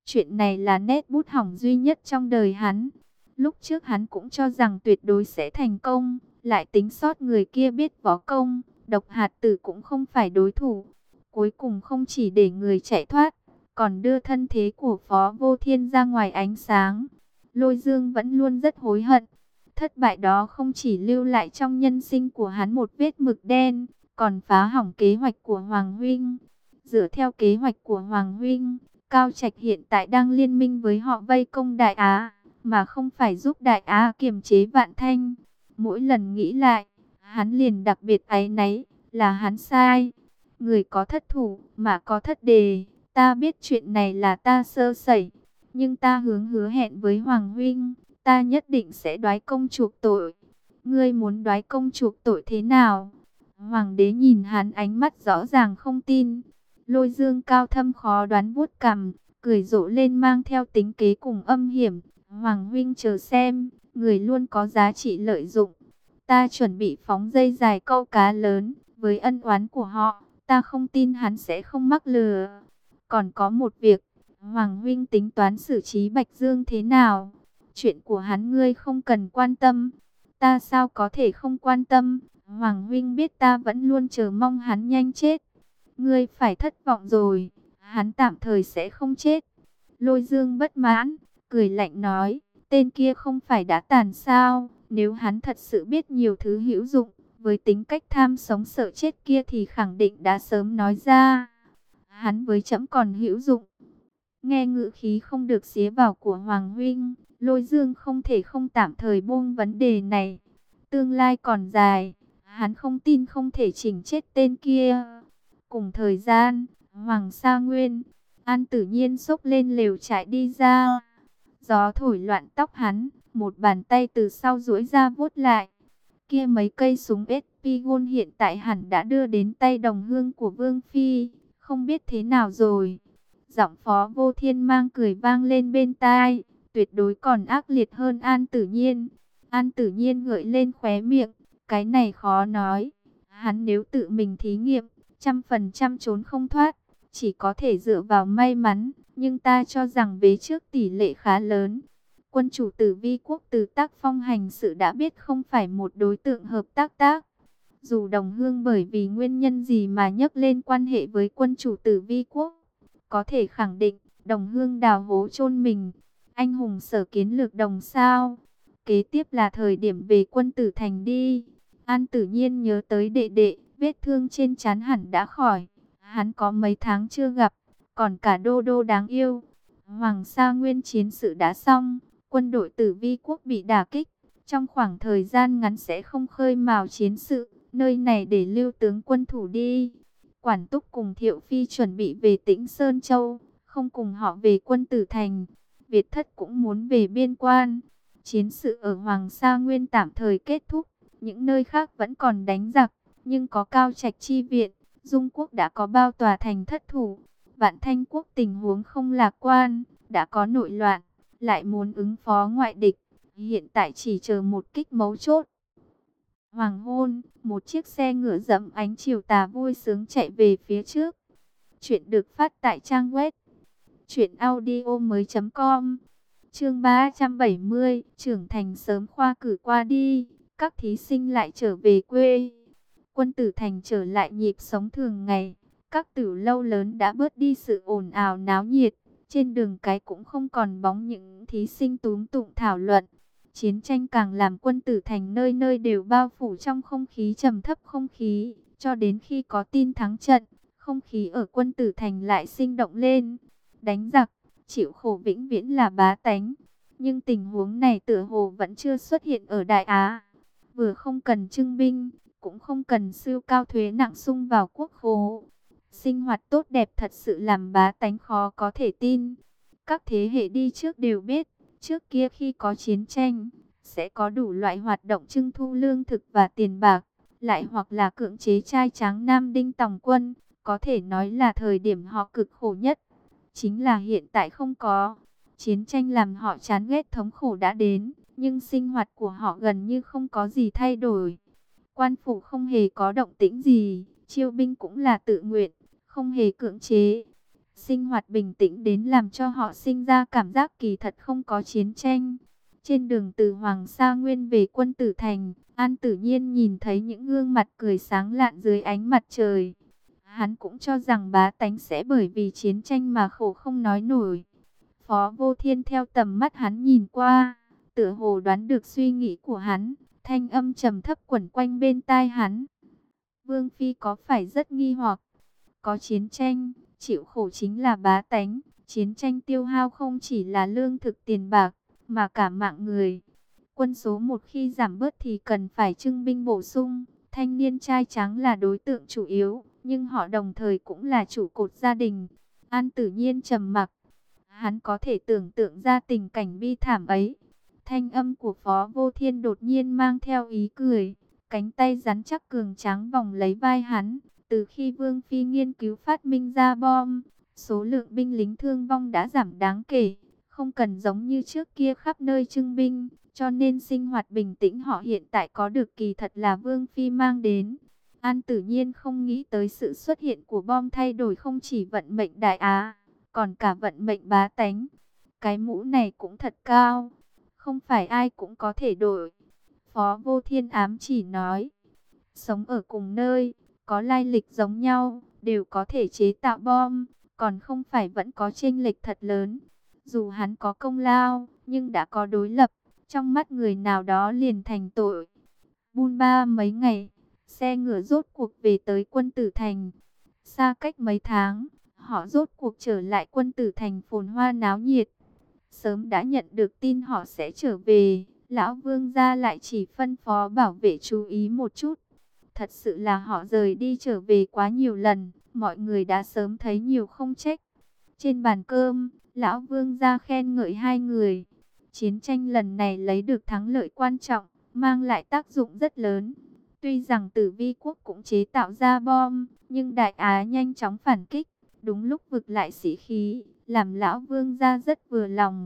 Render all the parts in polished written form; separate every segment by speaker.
Speaker 1: Chuyện này là nét bút hỏng duy nhất trong đời hắn. Lúc trước hắn cũng cho rằng tuyệt đối sẽ thành công, lại tính sót người kia biết võ công, Độc Hạt Tử cũng không phải đối thủ. Cuối cùng không chỉ để người chạy thoát, còn đưa thân thế của Phó Vô Thiên ra ngoài ánh sáng. Lôi Dương vẫn luôn rất hối hận. Thất bại đó không chỉ lưu lại trong nhân sinh của hắn một vết mực đen, còn phá hỏng kế hoạch của Hoàng Huynh. Dựa theo kế hoạch của Hoàng Huynh, Cao Trạch hiện tại đang liên minh với họ vây công Đại Á, mà không phải giúp Đại Á kiềm chế Vạn Thanh. Mỗi lần nghĩ lại, hắn liền đặc biệt áy náy, là hắn sai. Người có thất thủ, mà có thất đề. Ta biết chuyện này là ta sơ sẩy, nhưng ta hứa hẹn với Hoàng Huynh, ta nhất định sẽ đoái công chuộc tội. Ngươi muốn đoái công chuộc tội thế nào? Hoàng đế nhìn hắn ánh mắt rõ ràng không tin. Lôi Dương cao thâm khó đoán vuốt cằm, cười rộ lên mang theo tính kế cùng âm hiểm. Hoàng Huynh chờ xem, người luôn có giá trị lợi dụng. Ta chuẩn bị phóng dây dài câu cá lớn, với ân oán của họ, ta không tin hắn sẽ không mắc lừa. Còn có một việc, Hoàng Huynh tính toán xử trí Bạch Dương thế nào? Chuyện của hắn ngươi không cần quan tâm. Ta sao có thể không quan tâm? Hoàng Huynh biết ta vẫn luôn chờ mong hắn nhanh chết. Ngươi phải thất vọng rồi, hắn tạm thời sẽ không chết. Lôi Dương bất mãn, cười lạnh nói, tên kia không phải đã tàn sao? Nếu hắn thật sự biết nhiều thứ hữu dụng, với tính cách tham sống sợ chết kia thì khẳng định đã sớm nói ra. Hắn với trẫm còn hữu dụng. Nghe ngữ khí không được xía vào của Hoàng Huynh, Lôi Dương không thể không tạm thời buông vấn đề này. Tương lai còn dài, hắn không tin không thể chỉnh chết tên kia. Cùng thời gian, Hoàng Sa Nguyên, An Tử Nhiên xốc lên lều trại đi ra. Gió thổi loạn tóc hắn, một bàn tay từ sau duỗi ra vuốt lại. Kia mấy cây súng Espigon hiện tại hẳn đã đưa đến tay đồng hương của Vương Phi, không biết thế nào rồi. Giọng Phó Vô Thiên mang cười vang lên bên tai, tuyệt đối còn ác liệt hơn An Tử Nhiên. An Tử Nhiên gợi lên khóe miệng, cái này khó nói. Hắn nếu tự mình thí nghiệm, 100% trốn không thoát, chỉ có thể dựa vào may mắn, nhưng ta cho rằng vế trước tỷ lệ khá lớn. Quân chủ Tử Vi quốc từ tác phong hành sự đã biết không phải một đối tượng hợp tác. Dù đồng hương bởi vì nguyên nhân gì mà nhắc lên quan hệ với quân chủ Tử Vi quốc, có thể khẳng định đồng hương đào hố chôn mình. Anh hùng sở kiến lược đồng sao. Kế tiếp là thời điểm về Quân Tử Thành đi. An Tử Nhiên nhớ tới đệ đệ, vết thương trên trán hẳn đã khỏi. Hắn có mấy tháng chưa gặp, còn cả Đô Đô đáng yêu. Hoàng Sa Nguyên chiến sự đã xong, quân đội Tử Vi quốc bị đả kích. Trong khoảng thời gian ngắn sẽ không khơi mào chiến sự, nơi này để lưu tướng quân thủ đi. Quản Túc cùng Thiệu Phi chuẩn bị về Tĩnh Sơn Châu, không cùng họ về Quân Tử Thành. Việt Thất cũng muốn về biên quan. Chiến sự ở Hoàng Sa Nguyên tạm thời kết thúc, những nơi khác vẫn còn đánh giặc, nhưng có Cao Trạch chi viện, Dung quốc đã có bao tòa thành thất thủ. Vạn Thanh quốc tình huống không lạc quan, đã có nội loạn, lại muốn ứng phó ngoại địch, hiện tại chỉ chờ một kích mấu chốt. Hoàng hôn, một chiếc xe ngựa dẫm ánh chiều tà vui sướng chạy về phía trước. Chuyện được phát tại trang web truyệnaudiomoi.com. Chương 370, trưởng thành sớm khoa cử qua đi, các thí sinh lại trở về quê. Quân Tử Thành trở lại nhịp sống thường ngày, các tử lâu lớn đã bớt đi sự ồn ào náo nhiệt, trên đường cái cũng không còn bóng những thí sinh túm tụng thảo luận. Chiến tranh càng làm Quân Tử Thành nơi nơi đều bao phủ trong không khí trầm thấp không khí, cho đến khi có tin thắng trận, không khí ở Quân Tử Thành lại sinh động lên. Đánh giặc, chịu khổ vĩnh viễn là bá tánh, nhưng tình huống này tựa hồ vẫn chưa xuất hiện ở Đại Á. Vừa không cần trưng binh, cũng không cần siêu cao thuế nặng sung vào quốc khố. Sinh hoạt tốt đẹp thật sự làm bá tánh khó có thể tin. Các thế hệ đi trước đều biết, trước kia khi có chiến tranh, sẽ có đủ loại hoạt động trưng thu lương thực và tiền bạc, lại hoặc là cưỡng chế trai tráng nam đinh tòng quân, có thể nói là thời điểm họ cực khổ nhất. Chính là hiện tại không có. Chiến tranh làm họ chán ghét thống khổ đã đến, nhưng sinh hoạt của họ gần như không có gì thay đổi. Quan phủ không hề có động tĩnh gì, chiêu binh cũng là tự nguyện, không hề cưỡng chế. Sinh hoạt bình tĩnh đến làm cho họ sinh ra cảm giác kỳ thật không có chiến tranh. Trên đường từ Hoàng Sa Nguyên về Quân Tử Thành, An Tử Nhiên nhìn thấy những gương mặt cười sáng lạn dưới ánh mặt trời. Hắn cũng cho rằng bá tánh sẽ bởi vì chiến tranh mà khổ không nói nổi. Phó Vô Thiên theo tầm mắt hắn nhìn qua, tựa hồ đoán được suy nghĩ của hắn, thanh âm trầm thấp quẩn quanh bên tai hắn. Vương Phi có phải rất nghi hoặc? Có chiến tranh, chịu khổ chính là bá tánh. Chiến tranh tiêu hao không chỉ là lương thực tiền bạc, mà cả mạng người. Quân số một khi giảm bớt thì cần phải trưng binh bổ sung. Thanh niên trai tráng là đối tượng chủ yếu, nhưng họ đồng thời cũng là trụ cột gia đình. An Tử Nhiên trầm mặc. Hắn có thể tưởng tượng ra tình cảnh bi thảm ấy. Thanh âm của Phó Vô Thiên đột nhiên mang theo ý cười. Cánh tay rắn chắc cường tráng vòng lấy vai hắn. Từ khi Vương Phi nghiên cứu phát minh ra bom, số lượng binh lính thương vong đã giảm đáng kể. Không cần giống như trước kia khắp nơi trưng binh, cho nên sinh hoạt bình tĩnh họ hiện tại có được kỳ thật là Vương Phi mang đến. An Tử Nhiên không nghĩ tới sự xuất hiện của bom thay đổi không chỉ vận mệnh Đại Á, còn cả vận mệnh bá tánh. Cái mũ này cũng thật cao, không phải ai cũng có thể đổi. Phó Vô Thiên ám chỉ nói, sống ở cùng nơi, có lai lịch giống nhau, đều có thể chế tạo bom, còn không phải vẫn có chênh lệch thật lớn. Dù hắn có công lao, nhưng đã có đối lập, trong mắt người nào đó liền thành tội. Bun ba mấy ngày, xe ngựa rốt cuộc về tới Quân Tử Thành. Xa cách mấy tháng, họ rốt cuộc trở lại Quân Tử Thành phồn hoa náo nhiệt. Sớm đã nhận được tin họ sẽ trở về, Lão Vương gia lại chỉ phân phó bảo vệ chú ý một chút. Thật sự là họ rời đi trở về quá nhiều lần, mọi người đã sớm thấy nhiều không trách. Trên bàn cơm, Lão Vương gia khen ngợi hai người. Chiến tranh lần này lấy được thắng lợi quan trọng, mang lại tác dụng rất lớn. Tuy rằng Tử Vi quốc cũng chế tạo ra bom, nhưng Đại Á nhanh chóng phản kích, đúng lúc vực lại sĩ khí, làm Lão Vương gia rất vừa lòng.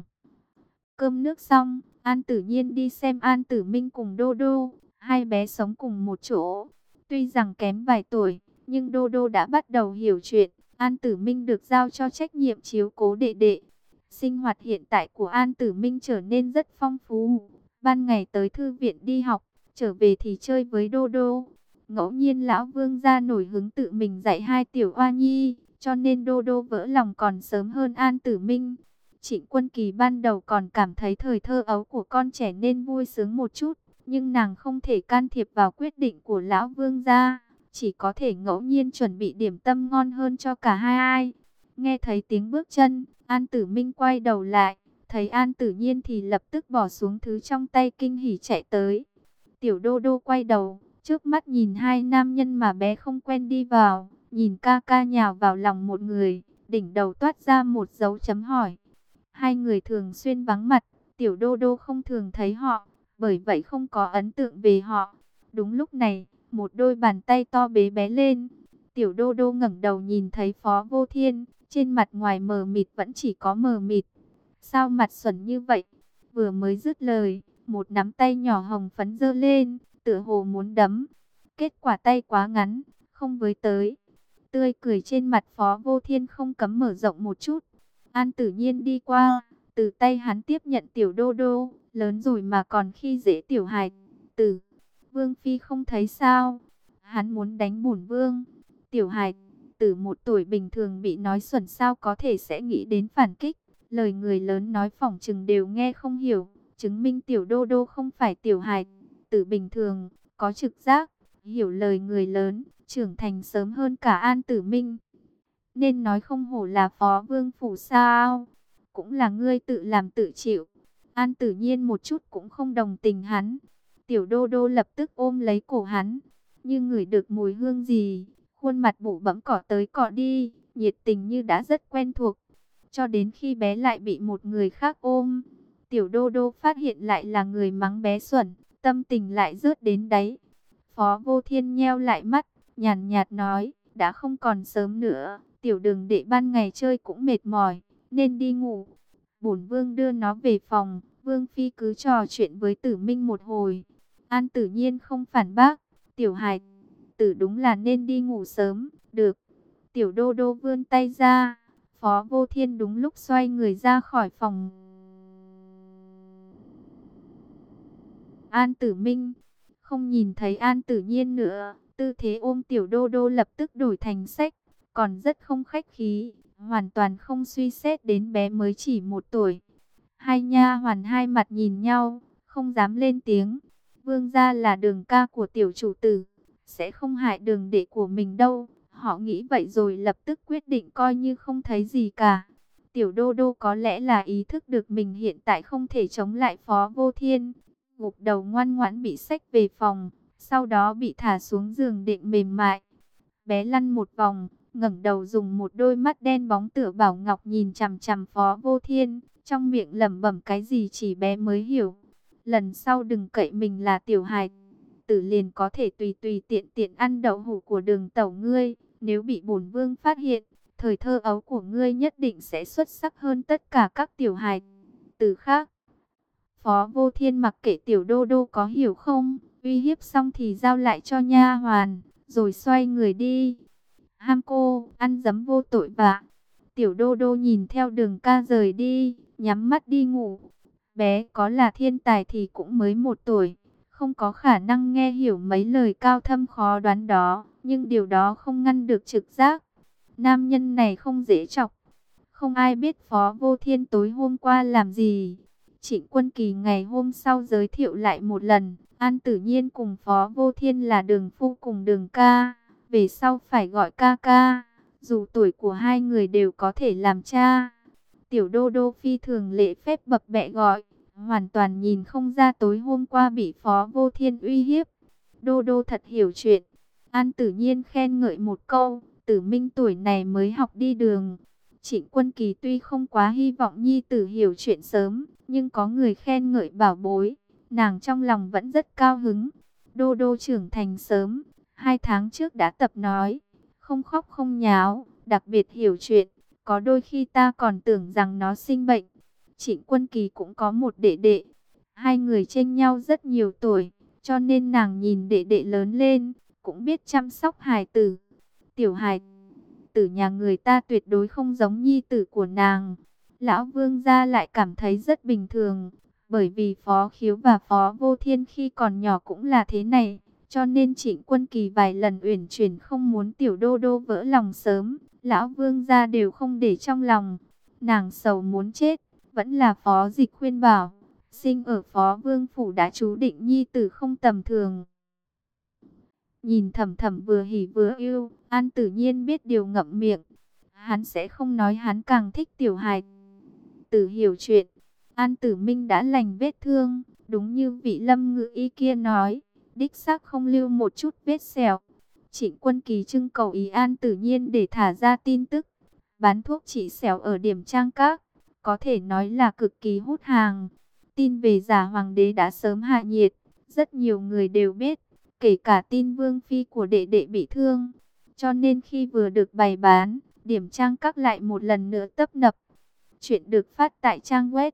Speaker 1: Cơm nước xong, An Tử Nhiên đi xem An Tử Minh cùng Đô Đô, hai bé sống cùng một chỗ. Tuy rằng kém vài tuổi, nhưng Đô Đô đã bắt đầu hiểu chuyện. An Tử Minh được giao cho trách nhiệm chiếu cố đệ đệ. Sinh hoạt hiện tại của An Tử Minh trở nên rất phong phú. Ban ngày tới thư viện đi học, trở về thì chơi với Đô Đô. Ngẫu nhiên Lão Vương gia nổi hứng tự mình dạy hai tiểu oa nhi, cho nên Đô Đô vỡ lòng còn sớm hơn An Tử Minh. Trịnh Quân Kỳ ban đầu còn cảm thấy thời thơ ấu của con trẻ nên vui sướng một chút, nhưng nàng không thể can thiệp vào quyết định của Lão Vương gia, chỉ có thể ngẫu nhiên chuẩn bị điểm tâm ngon hơn cho cả hai ai. Nghe thấy tiếng bước chân, An Tử Minh quay đầu lại, thấy An Tử Nhiên thì lập tức bỏ xuống thứ trong tay kinh hỉ chạy tới. Tiểu Đô Đô quay đầu, trước mắt nhìn hai nam nhân mà bé không quen đi vào, nhìn ca ca nhào vào lòng một người, đỉnh đầu toát ra một dấu chấm hỏi. Hai người thường xuyên vắng mặt, Tiểu Đô Đô không thường thấy họ, bởi vậy không có ấn tượng về họ. Đúng lúc này, một đôi bàn tay to bế bé lên. Tiểu Đô Đô ngẩng đầu nhìn thấy Phó Vô Thiên, trên mặt ngoài mờ mịt vẫn chỉ có mờ mịt. Sao mặt xuẩn như vậy? Vừa mới dứt lời, một nắm tay nhỏ hồng phấn giơ lên, tựa hồ muốn đấm. Kết quả tay quá ngắn, không với tới. Tươi cười trên mặt Phó Vô Thiên không cấm mở rộng một chút. An Tử Nhiên đi qua, từ tay hắn tiếp nhận Tiểu Đô Đô, lớn rồi mà còn khi dễ tiểu hài tử. Vương Phi không thấy sao? Hắn muốn đánh bổn vương. Tiểu hài tử một tuổi bình thường bị nói xuẩn sao có thể sẽ nghĩ đến phản kích. Lời người lớn nói phỏng chừng đều nghe không hiểu, chứng minh Tiểu Đô Đô không phải tiểu hài tử bình thường, có trực giác, hiểu lời người lớn, trưởng thành sớm hơn cả An Tử Minh. Nên nói không hổ là Phó Vương phủ sao, cũng là ngươi tự làm tự chịu. An Tử Nhiên một chút cũng không đồng tình hắn. Tiểu Đô Đô lập tức ôm lấy cổ hắn, như ngửi được mùi hương gì, khuôn mặt bụ bẫm cọ tới cọ đi, nhiệt tình như đã rất quen thuộc. Cho đến khi bé lại bị một người khác ôm, Tiểu Đô Đô phát hiện lại là người mắng bé xuẩn, tâm tình lại rớt đến đáy. Phó Vô Thiên nheo lại mắt, nhàn nhạt nói, đã không còn sớm nữa, Tiểu Đường đệ ban ngày chơi cũng mệt mỏi, nên đi ngủ. Bổn vương đưa nó về phòng, Vương Phi cứ trò chuyện với Tử Minh một hồi. An Tử Nhiên không phản bác, Tiểu hài tử đúng là nên đi ngủ sớm, được. Tiểu Đô Đô vươn tay ra, Phó Vô Thiên đúng lúc xoay người ra khỏi phòng. An Tử Minh không nhìn thấy An Tử Nhiên nữa, tư thế ôm Tiểu Đô Đô lập tức đổi thành xách, còn rất không khách khí, hoàn toàn không suy xét đến bé mới chỉ 1 tuổi. Hai nha hoàn hai mặt nhìn nhau, không dám lên tiếng. Vương gia là Đường ca của tiểu chủ tử, sẽ không hại Đường đệ của mình đâu. Họ nghĩ vậy rồi lập tức quyết định coi như không thấy gì cả. Tiểu Đô Đô có lẽ là ý thức được mình hiện tại không thể chống lại Phó Vô Thiên, gục đầu ngoan ngoãn bị xách về phòng, sau đó bị thả xuống giường định mềm mại. Bé lăn một vòng, ngẩng đầu dùng một đôi mắt đen bóng tựa bảo ngọc nhìn chằm chằm Phó Vô Thiên, trong miệng lẩm bẩm cái gì chỉ bé mới hiểu. Lần sau đừng cậy mình là tiểu hài tử liền có thể tùy tùy tiện tiện ăn đậu hũ của Đường tẩu ngươi, nếu bị bổn vương phát hiện, thời thơ ấu của ngươi nhất định sẽ xuất sắc hơn tất cả các tiểu hài tử khác. Phó Vô Thiên mặc kệ Tiểu Đô Đô có hiểu không, uy hiếp xong thì giao lại cho nha hoàn, rồi xoay người đi. Ham cô, ăn dấm vô tội vạ. Tiểu Đô Đô nhìn theo Đường ca rời đi, nhắm mắt đi ngủ. Bé có là thiên tài thì cũng mới 1 tuổi, không có khả năng nghe hiểu mấy lời cao thâm khó đoán đó, nhưng điều đó không ngăn được trực giác. Nam nhân này không dễ chọc. Không ai biết Phó Vô Thiên tối hôm qua làm gì. Trịnh Quân Kỳ ngày hôm sau giới thiệu lại một lần, An Tử Nhiên cùng Phó Vô Thiên là Đường phu cùng Đường ca, về sau phải gọi ca ca, dù tuổi của hai người đều có thể làm cha. Tiểu Đô Đô phi thường lễ phép bập bẹ gọi, hoàn toàn nhìn không ra tối hôm qua bị Phó Vô Thiên uy hiếp. Đô Đô thật hiểu chuyện. An Tử Nhiên khen ngợi một câu, Tử Minh tuổi này mới học đi đường. Trịnh Quân Kỳ tuy không quá hy vọng nhi tử hiểu chuyện sớm, nhưng có người khen ngợi bảo bối, nàng trong lòng vẫn rất cao hứng. Đô Đô trưởng thành sớm, 2 tháng trước đã tập nói, không khóc không nháo, đặc biệt hiểu chuyện. Có đôi khi ta còn tưởng rằng nó sinh bệnh. Trịnh Quân Kỳ cũng có một đệ đệ, hai người chênh nhau rất nhiều tuổi, cho nên nàng nhìn đệ đệ lớn lên, cũng biết chăm sóc hài tử. Tiểu hài tử nhà người ta tuyệt đối không giống nhi tử của nàng. Lão Vương gia lại cảm thấy rất bình thường, bởi vì Phó Khiếu và Phó Vô Thiên khi còn nhỏ cũng là thế này, cho nên Trịnh Quân Kỳ vài lần uyển chuyển không muốn Tiểu Đô Đô vỡ lòng sớm, Lão Vương gia đều không để trong lòng. Nàng sầu muốn chết, vẫn là Phó Dịch khuyên bảo, sinh ở Phó Vương phủ đã chú định nhi tử không tầm thường. Nhìn Thẩm Thẩm vừa hỉ vừa yêu, An Tử Nhiên biết điều ngậm miệng. Hắn sẽ không nói hắn càng thích tiểu hài tử hiểu chuyện. An Tử Minh đã lành vết thương, đúng như vị Lâm Ngự Y kia nói, đích xác không lưu một chút vết sẹo. Trịnh Quân Kỳ trưng cầu ý An Tử Nhiên để thả ra tin tức, bán thuốc trị sẹo ở Điểm Trang Các, có thể nói là cực kỳ hút hàng. Tin về giả hoàng đế đã sớm hạ nhiệt, rất nhiều người đều biết, kể cả tin Vương phi của đệ đệ bị thương. Cho nên khi vừa được bày bán, Điểm Trang Các lại một lần nữa tấp nập. Chuyện được phát tại trang web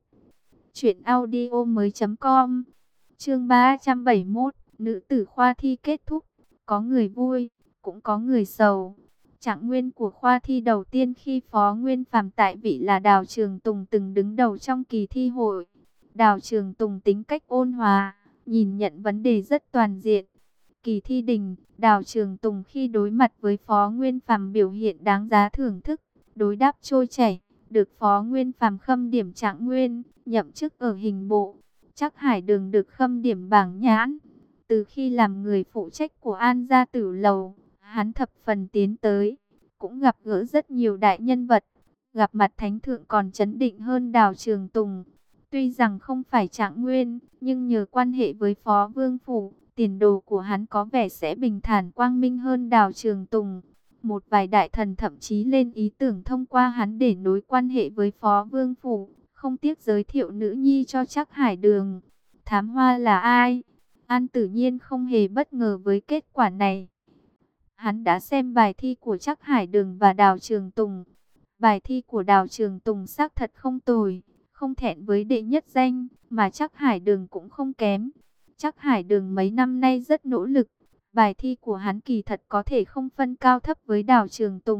Speaker 1: truyệnaudiomoi.com. Chương 371, nữ tử khoa thi kết thúc, có người vui, cũng có người sầu. Trạng nguyên của khoa thi đầu tiên khi Phó Nguyên Phàm tại vị là Đào Trường Tùng từng đứng đầu trong kỳ thi hội. Đào Trường Tùng tính cách ôn hòa, nhìn nhận vấn đề rất toàn diện. Kỳ thi đình, Đào Trường Tùng khi đối mặt với Phó Nguyên Phàm biểu hiện đáng giá thưởng thức, đối đáp trôi chảy, được Phó Nguyên Phàm khâm điểm trạng nguyên, nhậm chức ở hình bộ. Trác Hải Đường được khâm điểm bảng nhãn. Từ khi làm người phụ trách của An gia tử lầu, hắn thập phần tiến tới, cũng gặp gỡ rất nhiều đại nhân vật. Gặp mặt thánh thượng còn chấn định hơn Đào Trường Tùng. Tuy rằng không phải trạng nguyên, nhưng nhờ quan hệ với Phó Vương phủ, tiền đồ của hắn có vẻ sẽ bình thản quang minh hơn Đào Trường Tùng. Một vài đại thần thậm chí lên ý tưởng thông qua hắn để nối quan hệ với Phó Vương phủ, không tiếc giới thiệu nữ nhi cho Trác Hải Đường. Thám hoa là ai? An Tử Nhiên không hề bất ngờ với kết quả này. Hắn đã xem bài thi của Trác Hải Đường và Đào Trường Tùng. Bài thi của Đào Trường Tùng xác thật không tồi, không thẹn với đệ nhất danh, mà Trác Hải Đường cũng không kém. Trác Hải Đường mấy năm nay rất nỗ lực. Bài thi của hắn kỳ thật có thể không phân cao thấp với Đào Trường Tùng.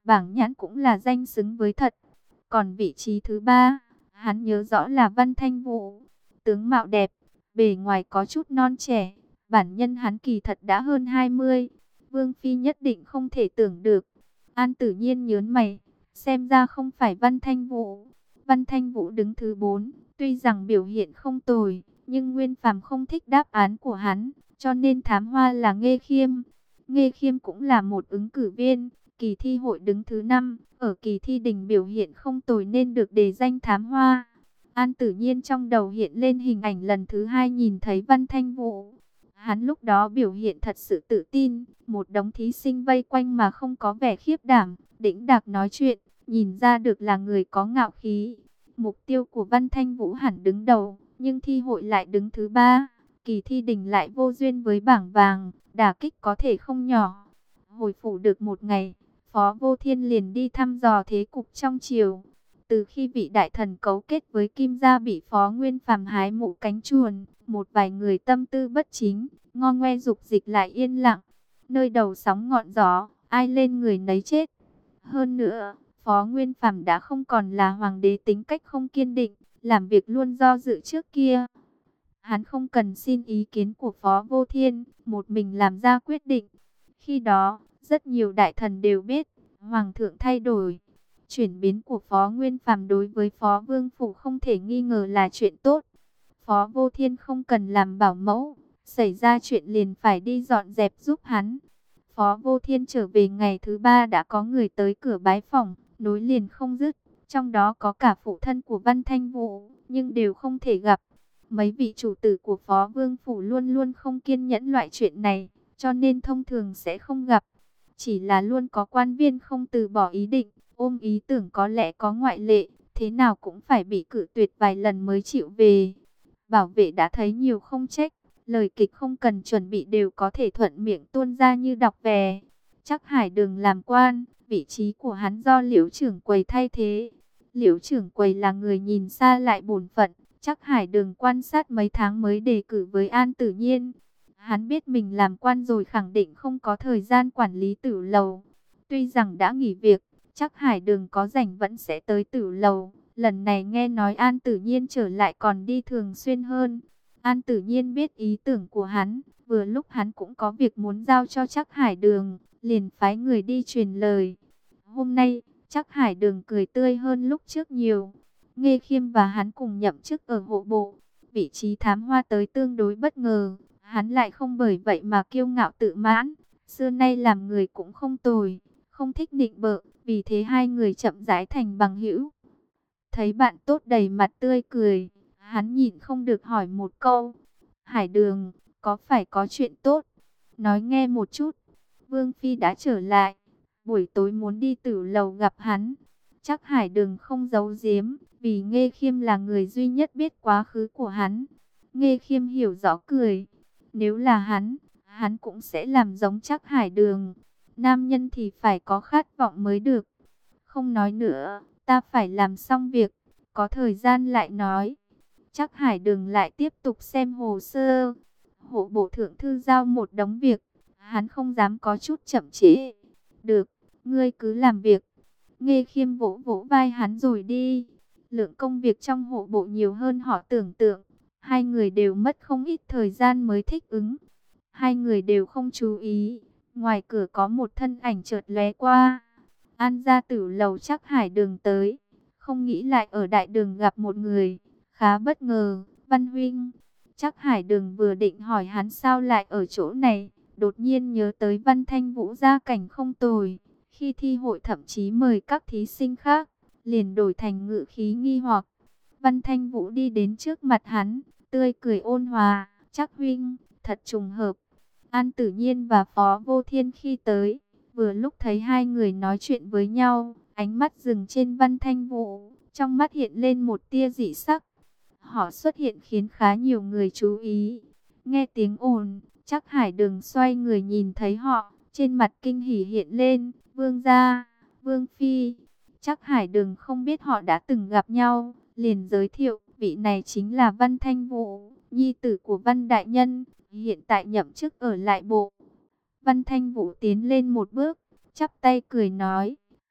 Speaker 1: bảng nhãn cũng là danh xứng với thật. Còn vị trí thứ ba, hắn nhớ rõ là Văn Thanh Vũ. Tướng mạo đẹp, bề ngoài có chút non trẻ, bản nhân hắn kỳ thật đã hơn 20. Vương Phi nhất định không thể tưởng được. An Tử Nhiên nhớn mày, xem ra không phải Văn Thanh Vũ. Văn Thanh Vũ đứng thứ 4, tuy rằng biểu hiện không tồi, nhưng Nguyên Phàm không thích đáp án của hắn, cho nên thám hoa là Nghê Khiêm. Nghê Khiêm cũng là một ứng cử viên, kỳ thi hội đứng thứ 5, ở kỳ thi đình biểu hiện không tồi nên được đề danh thám hoa. An Tử Nhiên trong đầu hiện lên hình ảnh lần thứ 2 nhìn thấy Văn Thanh Vũ. Hắn lúc đó biểu hiện thật sự tự tin, một đống thí sinh vây quanh mà không có vẻ khiếp đảm, đĩnh đạc nói chuyện, nhìn ra được là người có ngạo khí. Mục tiêu của Văn Thanh Vũ hẳn đứng đầu, nhưng thi hội lại đứng thứ 3, kỳ thi đình lại vô duyên với bảng vàng, đả kích có thể không nhỏ. Hồi phủ được một ngày, Phó Vô Thiên liền đi thăm dò thế cục trong triều. Từ khi vị đại thần cấu kết với Kim gia bị Phó Nguyên Phàm hái mũ cánh chuồn, một vài người tâm tư bất chính, ngo ngoe dục dịch lại yên lặng. Nơi đầu sóng ngọn gió, ai lên người nấy chết. Hơn nữa, Phó Nguyên Phàm đã không còn là hoàng đế tính cách không kiên định, làm việc luôn do dự trước kia. Hắn không cần xin ý kiến của Phó Vô Thiên, một mình làm ra quyết định. Khi đó, rất nhiều đại thần đều biết, Hoàng thượng thay đổi. Chuyển biến của Phó Nguyên Phàm đối với Phó Vương Phủ không thể nghi ngờ là chuyện tốt. Phó Vô Thiên không cần làm bảo mẫu, xảy ra chuyện liền phải đi dọn dẹp giúp hắn. Phó Vô Thiên trở về ngày thứ 3 đã có người tới cửa bái phỏng, nối liền không dứt. Trong đó có cả phụ thân của Văn Thanh Vũ, nhưng đều không thể gặp. Mấy vị chủ tử của Phó Vương Phủ luôn luôn không kiên nhẫn loại chuyện này, cho nên thông thường sẽ không gặp. Chỉ là luôn có quan viên không từ bỏ ý định, ôm ý tưởng có lẽ có ngoại lệ, thế nào cũng phải bị cự tuyệt vài lần mới chịu về. Bảo vệ đã thấy nhiều không trách, lời kịch không cần chuẩn bị đều có thể thuận miệng tuôn ra như đọc về. Chắc Hải Đường làm quan, vị trí của hắn do Liễu Trưởng Quầy thay thế. Liễu Trưởng Quầy là người nhìn xa lại bổn phận, Chắc Hải Đường quan sát mấy tháng mới đề cử với An Tử Nhiên. Hắn biết mình làm quan rồi khẳng định không có thời gian quản lý tử lầu. Tuy rằng đã nghỉ việc, Chắc Hải Đường có rảnh vẫn sẽ tới tử lầu. Lần này nghe nói An Tử Nhiên trở lại còn đi thường xuyên hơn. An Tử Nhiên biết ý tưởng của hắn, vừa lúc hắn cũng có việc muốn giao cho Chắc Hải Đường, liền phái người đi truyền lời. Hôm nay, Chắc Hải Đường cười tươi hơn lúc trước nhiều. Nghê Khiêm và hắn cùng nhậm chức ở hộ bộ. Vị trí thám hoa tới tương đối bất ngờ, hắn lại không bởi vậy mà kiêu ngạo tự mãn. Xưa nay làm người cũng không tồi, không thích nịnh bợ, vì thế hai người chậm rãi thành bằng hữu. Thấy bạn tốt đầy mặt tươi cười, hắn nhịn không được hỏi một câu. Hải Đường, có phải có chuyện tốt? Nói nghe một chút. Vương Phi đã trở lại, buổi tối muốn đi tử lầu gặp hắn. Chắc Hải Đường không giấu giếm, vì Nghê Khiêm là người duy nhất biết quá khứ của hắn. Nghê Khiêm hiểu rõ cười. Nếu là hắn cũng sẽ làm giống Chắc Hải Đường. Nam nhân thì phải có khát vọng mới được. Không nói nữa, ta phải làm xong việc, có thời gian lại nói. Chắc Hải Đường lại tiếp tục xem hồ sơ. Hộ bộ thượng thư giao một đống việc, hắn không dám có chút chậm trễ. Được, ngươi cứ làm việc. Nghê Khiêm vỗ vỗ vai hắn rồi đi. Lượng công việc trong hộ bộ nhiều hơn họ tưởng tượng. Hai người đều mất không ít thời gian mới thích ứng. Hai người đều không chú ý. Ngoài cửa có một thân ảnh chợt lóe qua. An gia tử lầu Chắc Hải Đường tới. Không nghĩ lại ở đại đường gặp một người. Khá bất ngờ, Văn huynh. Chắc Hải Đường vừa định hỏi hắn sao lại ở chỗ này. Đột nhiên nhớ tới Văn Thanh Vũ gia cảnh không tồi. Khi thi hội thậm chí mời các thí sinh khác, liền đổi thành ngữ khí nghi hoặc. Văn Thanh Vũ đi đến trước mặt hắn, tươi cười ôn hòa. Chắc huynh, thật trùng hợp. An Tử Nhiên và Phó Vô Thiên khi tới, vừa lúc thấy hai người nói chuyện với nhau, ánh mắt dừng trên Văn Thanh Vũ, trong mắt hiện lên một tia dị sắc. Họ xuất hiện khiến khá nhiều người chú ý. Nghe tiếng ồn, Chắc Hải Đường xoay người nhìn thấy họ, trên mặt kinh hỉ hiện lên. Vương gia, Vương Phi. Chắc Hải Đường không biết họ đã từng gặp nhau, liền giới thiệu, vị này chính là Văn Thanh Vũ, nhi tử của Văn Đại Nhân, hiện tại nhậm chức ở lại bộ. Văn Thanh Vũ tiến lên một bước, chắp tay cười nói,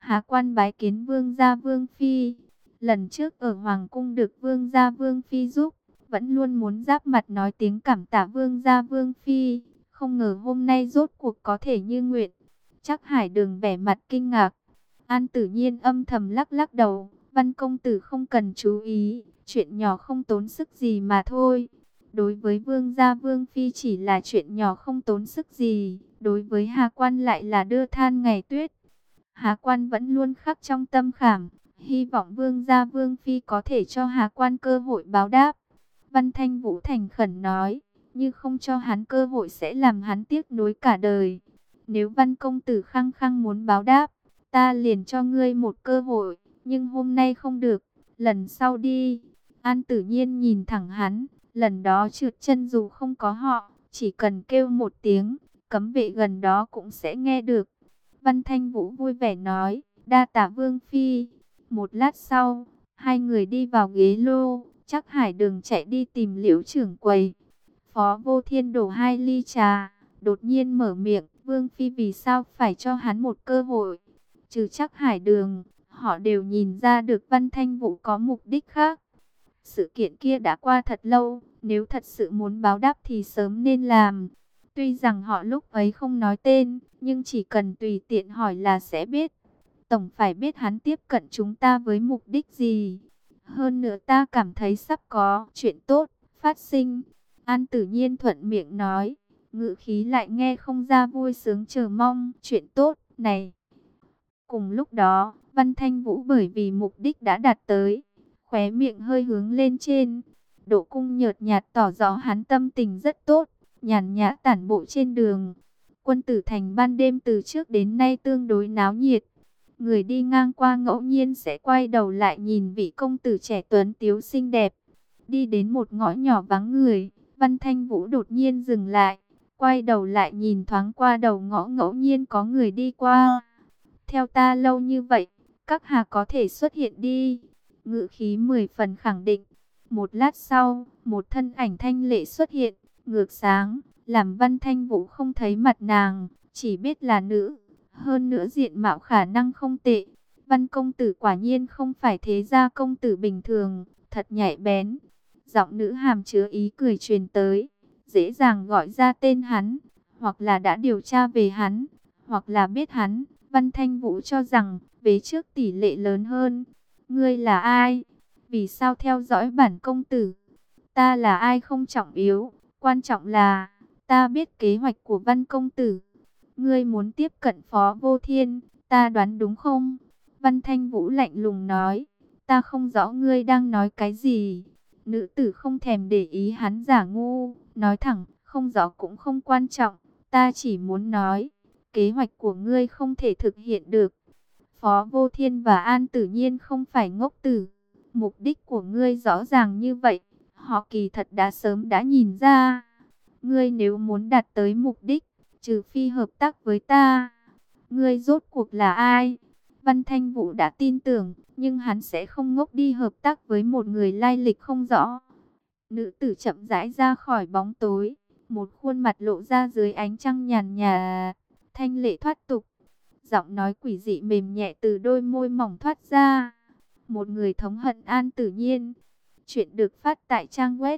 Speaker 1: Hà Quan bái kiến vương gia vương phi. Lần trước ở Hoàng cung được vương gia vương phi giúp, vẫn luôn muốn giáp mặt nói tiếng cảm tạ vương gia vương phi. Không ngờ hôm nay rốt cuộc có thể như nguyện. Chắc Hải Đường vẻ mặt kinh ngạc. An Tử Nhiên âm thầm lắc lắc đầu. Văn công tử không cần chú ý, chuyện nhỏ không tốn sức gì mà thôi. Đối với vương gia vương phi chỉ là chuyện nhỏ không tốn sức gì, đối với Hà Quan lại là đưa than ngày tuyết. Hà Quan vẫn luôn khắc trong tâm khảm, hy vọng vương gia vương phi có thể cho Hà Quan cơ hội báo đáp. Văn Thanh Vũ thành khẩn nói, như không cho hắn cơ hội sẽ làm hắn tiếc nuối cả đời. Nếu Văn công tử khăng khăng muốn báo đáp, ta liền cho ngươi một cơ hội, nhưng hôm nay không được, lần sau đi. An Tử Nhiên nhìn thẳng hắn, lần đó trượt chân dù không có họ, chỉ cần kêu một tiếng, cấm vệ gần đó cũng sẽ nghe được. Văn Thanh Vũ vui vẻ nói, đa tạ vương phi. Một lát sau, hai người đi vào ghế lô, chắc Hải Đường chạy đi tìm Liễu trưởng quầy. Phó Vô Thiên đổ 2 ly trà, đột nhiên mở miệng, vương phi vì sao phải cho hắn một cơ hội. Trừ chắc Hải Đường, họ đều nhìn ra được Văn Thanh Vũ có mục đích khác. Sự kiện kia đã qua thật lâu, nếu thật sự muốn báo đáp thì sớm nên làm. Tuy rằng họ lúc ấy không nói tên, nhưng chỉ cần tùy tiện hỏi là sẽ biết. Tổng phải biết hắn tiếp cận chúng ta với mục đích gì. Hơn nữa ta cảm thấy sắp có chuyện tốt phát sinh. An Tử Nhiên thuận miệng nói, ngữ khí lại nghe không ra vui sướng chờ mong chuyện tốt này. Cùng lúc đó, Văn Thanh Vũ bởi vì mục đích đã đạt tới, khóe miệng hơi hướng lên trên. Độ cung nhợt nhạt tỏ rõ hắn tâm tình rất tốt, nhàn nhã tản bộ trên đường. Quân tử thành ban đêm từ trước đến nay tương đối náo nhiệt. Người đi ngang qua ngẫu nhiên sẽ quay đầu lại nhìn vị công tử trẻ tuấn tiếu xinh đẹp. Đi đến một ngõ nhỏ vắng người, Văn Thanh Vũ đột nhiên dừng lại, quay đầu lại nhìn thoáng qua đầu ngõ ngẫu nhiên có người đi qua. Theo ta lâu như vậy, các hà có thể xuất hiện đi. Ngữ khí 10 phần khẳng định. Một lát sau, một thân ảnh thanh lệ xuất hiện, ngược sáng, làm Văn Thanh Vũ không thấy mặt nàng, chỉ biết là nữ. Hơn nữa diện mạo khả năng không tệ. Văn công tử quả nhiên không phải thế gia công tử bình thường, thật nhạy bén. Giọng nữ hàm chứa ý cười truyền tới, dễ dàng gọi ra tên hắn, hoặc là đã điều tra về hắn, hoặc là biết hắn. Văn Thanh Vũ cho rằng vế trước tỷ lệ lớn hơn. Ngươi là ai? Vì sao theo dõi bản công tử? Ta là ai không trọng yếu, quan trọng là ta biết kế hoạch của Văn công tử. Ngươi muốn tiếp cận Phó Vô Thiên, ta đoán đúng không? Văn Thanh Vũ lạnh lùng nói, ta không rõ ngươi đang nói cái gì. Nữ tử không thèm để ý hắn giả ngu, nói thẳng, không rõ cũng không quan trọng, ta chỉ muốn nói, kế hoạch của ngươi không thể thực hiện được. Phó Vô Thiên và An Tử Nhiên không phải ngốc tử, mục đích của ngươi rõ ràng như vậy, họ kỳ thật đã sớm đã nhìn ra. Ngươi nếu muốn đạt tới mục đích, trừ phi hợp tác với ta. Ngươi rốt cuộc là ai? Văn Thanh Vũ đã tin tưởng, nhưng hắn sẽ không ngốc đi hợp tác với một người lai lịch không rõ. Nữ tử chậm rãi ra khỏi bóng tối, một khuôn mặt lộ ra dưới ánh trăng nhàn nhạt, thanh lệ thoát tục. Giọng nói quỷ dị mềm nhẹ từ đôi môi mỏng thoát ra. Một người thống hận An Tử Nhiên. Chuyện được phát tại trang web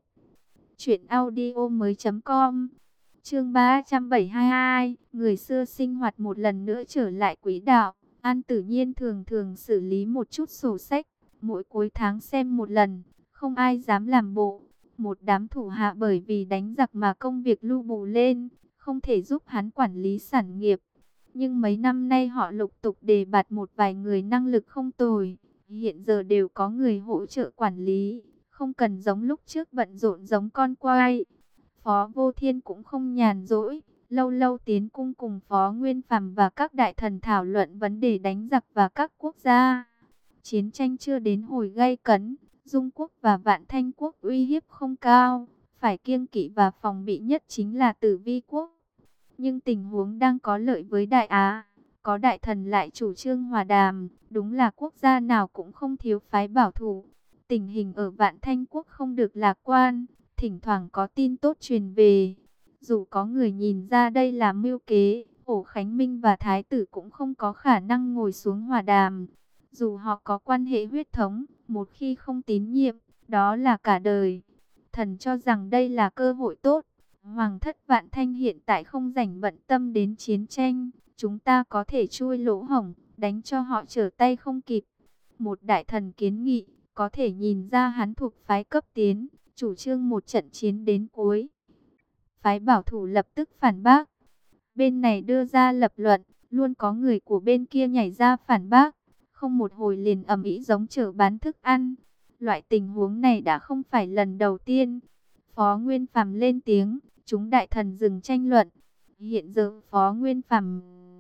Speaker 1: truyệnaudiomoi.com. Chương 372, người xưa sinh hoạt một lần nữa trở lại quỹ đạo. An Tử Nhiên thường thường xử lý một chút sổ sách, mỗi cuối tháng xem một lần, không ai dám làm bộ. Một đám thủ hạ bởi vì đánh giặc mà công việc lu bù lên, không thể giúp hắn quản lý sản nghiệp. Nhưng mấy năm nay họ lục tục đề bạt một vài người năng lực không tồi, hiện giờ đều có người hỗ trợ quản lý, không cần giống lúc trước bận rộn giống con quay. Phó Vô Thiên cũng không nhàn rỗi, lâu lâu tiến cung cùng Phó Nguyên Phàm và các đại thần thảo luận vấn đề đánh giặc và các quốc gia. Chiến tranh chưa đến hồi gay cấn, Dung quốc và Vạn Thanh quốc uy hiếp không cao, phải kiêng kỵ và phòng bị nhất chính là Tử Vi quốc. Nhưng tình huống đang có lợi với Đại Á, có đại thần lại chủ trương hòa đàm, đúng là quốc gia nào cũng không thiếu phái bảo thủ. Tình hình ở Vạn Thanh quốc không được lạc quan, thỉnh thoảng có tin tốt truyền về. Dù có người nhìn ra đây là mưu kế, Ổ Khánh Minh và Thái tử cũng không có khả năng ngồi xuống hòa đàm. Dù họ có quan hệ huyết thống, một khi không tín nhiệm, đó là cả đời. Thần cho rằng đây là cơ hội tốt. Hoàng thất Vạn Thanh hiện tại không rảnh bận tâm đến chiến tranh. Chúng ta có thể chui lỗ hổng, đánh cho họ trở tay không kịp. Một đại thần kiến nghị, có thể nhìn ra hắn thuộc phái cấp tiến, chủ trương một trận chiến đến cuối. Phái bảo thủ lập tức phản bác. Bên này đưa ra lập luận, luôn có người của bên kia nhảy ra phản bác. Không một hồi liền ầm ĩ giống chợ bán thức ăn. Loại tình huống này đã không phải lần đầu tiên. Phó Nguyên Phàm lên tiếng, chúng đại thần dừng tranh luận. Hiện giờ Phó Nguyên Phàm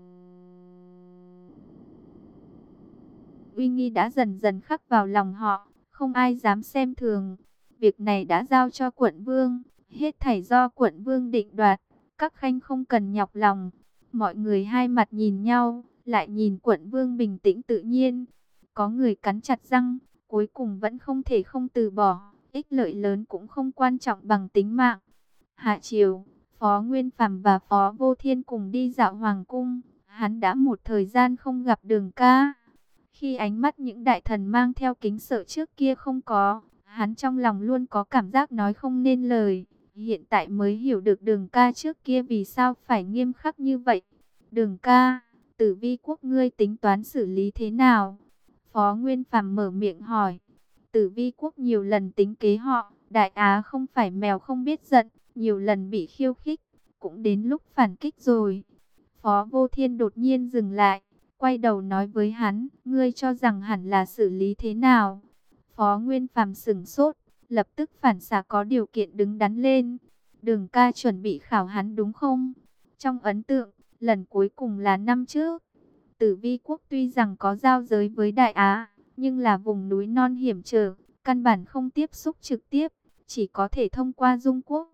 Speaker 1: uy nghi đã dần dần khắc vào lòng họ, không ai dám xem thường. Việc này đã giao cho quận vương, hết thảy do quận vương định đoạt, các khanh không cần nhọc lòng. Mọi người hai mặt nhìn nhau, lại nhìn quận vương bình tĩnh tự nhiên. Có người cắn chặt răng, cuối cùng vẫn không thể không từ bỏ, ích lợi lớn cũng không quan trọng bằng tính mạng. Hạ chiều, Phó Nguyên Phàm và Phó Vô Thiên cùng đi dạo hoàng cung, hắn đã một thời gian không gặp Đường Ca. Khi ánh mắt những đại thần mang theo kính sợ trước kia không có, hắn trong lòng luôn có cảm giác nói không nên lời. Hiện tại mới hiểu được Đường Ca trước kia vì sao phải nghiêm khắc như vậy. Đường Ca, Tử Vi quốc ngươi tính toán xử lý thế nào? Phó Nguyên Phàm mở miệng hỏi. Tử Vi quốc nhiều lần tính kế họ, Đại Á không phải mèo không biết giận, nhiều lần bị khiêu khích, cũng đến lúc phản kích rồi. Phó Vô Thiên đột nhiên dừng lại, quay đầu nói với hắn, ngươi cho rằng hẳn là xử lý thế nào? Phó Nguyên Phàm sững sốt, lập tức phản xạ có điều kiện đứng đắn lên. Đường Ca chuẩn bị khảo hắn đúng không? Trong ấn tượng, lần cuối cùng là năm trước. Tử Vi quốc tuy rằng có giao giới với Đại Á, nhưng là vùng núi non hiểm trở, căn bản không tiếp xúc trực tiếp, chỉ có thể thông qua Dung quốc.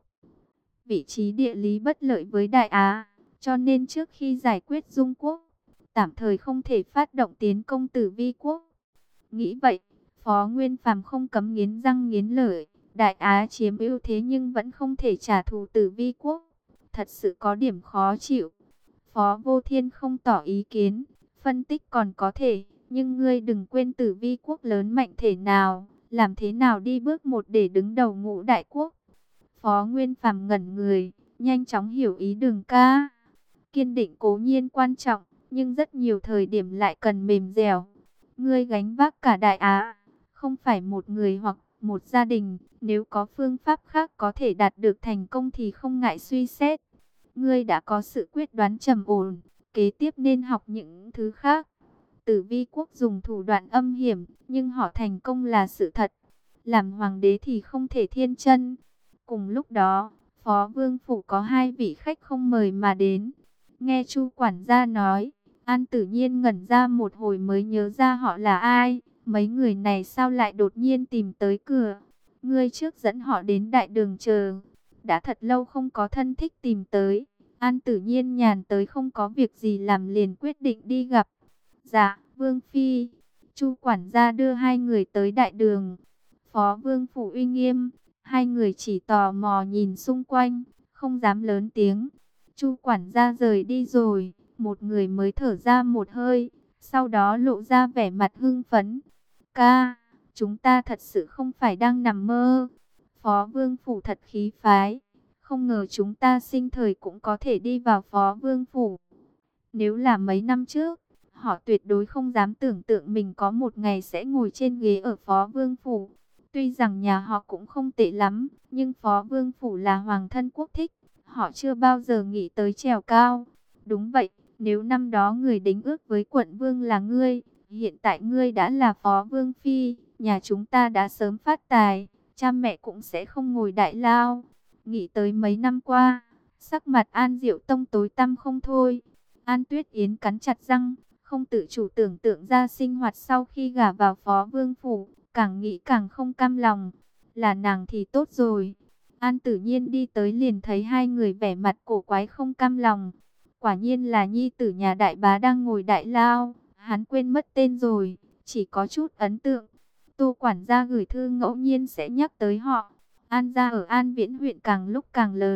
Speaker 1: Vị trí địa lý bất lợi với Đại Á, cho nên trước khi giải quyết Dung quốc, tạm thời không thể phát động tiến công Tử Vi quốc. Nghĩ vậy, Phó Nguyên Phàm không cấm nghiến răng nghiến lợi. Đại Á chiếm ưu thế nhưng vẫn không thể trả thù Tử Vi quốc, thật sự có điểm khó chịu. Phó Vô Thiên không tỏ ý kiến, phân tích còn có thể, nhưng ngươi đừng quên Tử Vi quốc lớn mạnh thể nào, làm thế nào đi bước một để đứng đầu ngũ đại quốc. Phó Nguyên Phàm ngẩn người, nhanh chóng hiểu ý Đường Ca. Kiên định cố nhiên quan trọng, nhưng rất nhiều thời điểm lại cần mềm dẻo. Ngươi gánh vác cả Đại Á, không phải một người hoặc một gia đình, nếu có phương pháp khác có thể đạt được thành công thì không ngại suy xét. Ngươi đã có sự quyết đoán trầm ổn, kế tiếp nên học những thứ khác. Tử Vi quốc dùng thủ đoạn âm hiểm, nhưng họ thành công là sự thật. Làm hoàng đế thì không thể thiên chân. Cùng lúc đó, Phó Vương phủ có hai vị khách không mời mà đến. Nghe Chu quản gia nói, An Tử Nhiên ngẩn ra một hồi mới nhớ ra họ là ai. Mấy người này sao lại đột nhiên tìm tới cửa? Ngươi trước dẫn họ đến đại đường chờ. Đã thật lâu không có thân thích tìm tới. An Tử Nhiên nhàn tới không có việc gì làm liền quyết định đi gặp. Dạ, Vương Phi. Chu quản gia đưa hai người tới đại đường. Phó Vương phủ uy nghiêm. Hai người chỉ tò mò nhìn xung quanh, không dám lớn tiếng. Chu quản gia rời đi rồi, một người mới thở ra một hơi, sau đó lộ ra vẻ mặt hưng phấn. Ca, chúng ta thật sự không phải đang nằm mơ. Phó Vương phủ thật khí phái, không ngờ chúng ta sinh thời cũng có thể đi vào Phó Vương phủ. Nếu là mấy năm trước, họ tuyệt đối không dám tưởng tượng mình có một ngày sẽ ngồi trên ghế ở Phó Vương phủ. Tuy rằng nhà họ cũng không tệ lắm, nhưng Phó Vương phủ là hoàng thân quốc thích, họ chưa bao giờ nghĩ tới trèo cao. Đúng vậy, nếu năm đó người đính ước với quận vương là ngươi, hiện tại ngươi đã là Phó Vương Phi, nhà chúng ta đã sớm phát tài, cha mẹ cũng sẽ không ngồi đại lao. Nghĩ tới mấy năm qua, sắc mặt An Diệu Tông tối tăm không thôi. An Tuyết Yến cắn chặt răng, không tự chủ tưởng tượng ra sinh hoạt sau khi gả vào Phó Vương phủ. Càng nghĩ càng không cam lòng, là nàng thì tốt rồi. An Tử Nhiên đi tới liền thấy hai người vẻ mặt cổ quái không cam lòng. Quả nhiên là nhi tử nhà đại bá đang ngồi đại lao, hắn quên mất tên rồi, chỉ có chút ấn tượng. Tô quản gia gửi thư ngẫu nhiên sẽ nhắc tới họ. An gia ở An Viễn huyện càng lúc càng lớn,